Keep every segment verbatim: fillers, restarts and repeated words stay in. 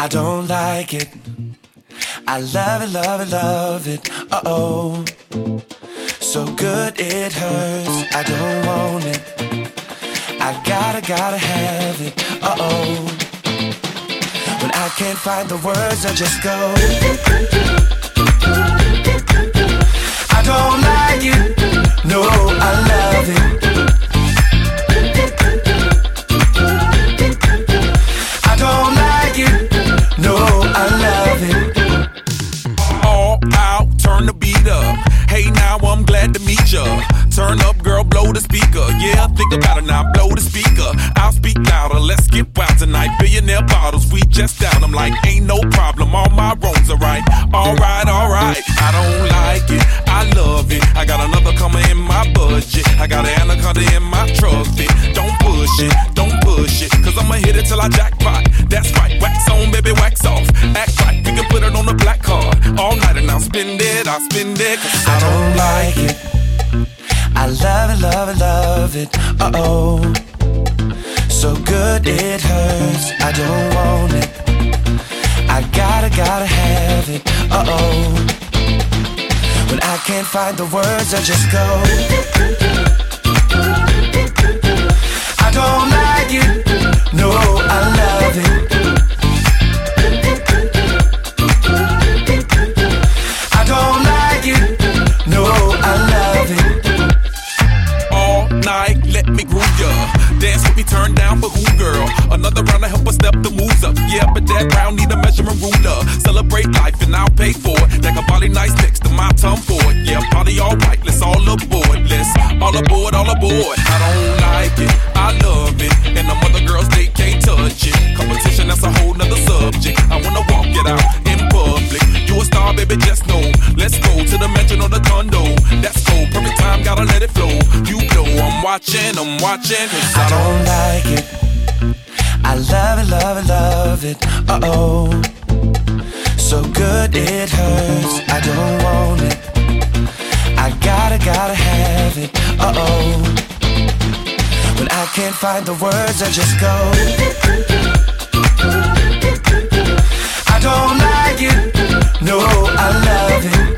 I don't like it. I love it, love it, love it. Uh-oh. So good it hurts. I don't want it. I gotta, gotta have it. Uh-oh. When I can't find the words, I just go. I don't like it. No, I love it. I don't like it. No, I love it. All out, turn the beat up. Hey, now I'm glad to meet ya. Turn up, girl, blow the speaker. Yeah, think about it now, blow the speaker. I'll speak louder, let's get wild tonight. Billionaire bottles, we just down. I'm like, ain't no problem, all my wrongs are right. Alright, alright, I don't like it, I love it. I got another coming in my budget. I got an anaconda in my trophy. Don't push it, don't push it, cause I'ma hit it till I jackpot. That's right, wax on, baby, wax off. Act right, we can put it on the black card. All night and I'll spend it, I'll spend it. Cause I don't like it. I love it, love it, love it. Uh-oh. So good it hurts. I don't want it. I gotta, gotta have it. Uh-oh. When I can't find the words, I just go. I don't like it. No, I love it. I don't like it. No, I love it. All night, let me groove ya. Dance with me, turn down for who, girl? Another round to help us step the moves up. Yeah, but that round need a measuring ruler. Celebrate life and I'll pay for it. Like a body nice next to my tongue for it. Yeah, party all right, let's all aboard. Let's all aboard, all aboard. I don't like it, I love it. And the other girls, they can't touch it. Competition, that's a whole nother subject. I wanna walk it out in public. You a star, baby, just know. Let's go to the mansion or the condo. That's cool, perfect time, gotta let it flow. You know I'm watching, I'm watching. Cause I, I don't like it. I love it, love it, love it. Uh-oh. So good it hurts. I don't want it. I gotta, gotta have it. Uh-oh. When I can't find the words, I just go. I don't like it. No, I love it.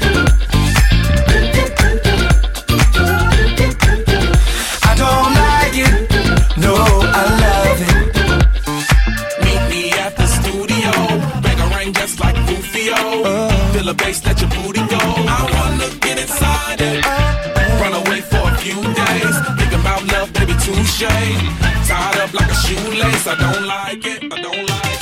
I don't like it. No, I love it. meet me at the studio. Bang a ring just like Rufio. Uh, Feel a bass, let your booty go. I wanna get inside it. Run away for a few days. Thinking about love, baby, touche. Tied up like a shoelace. I don't like it. I don't like it.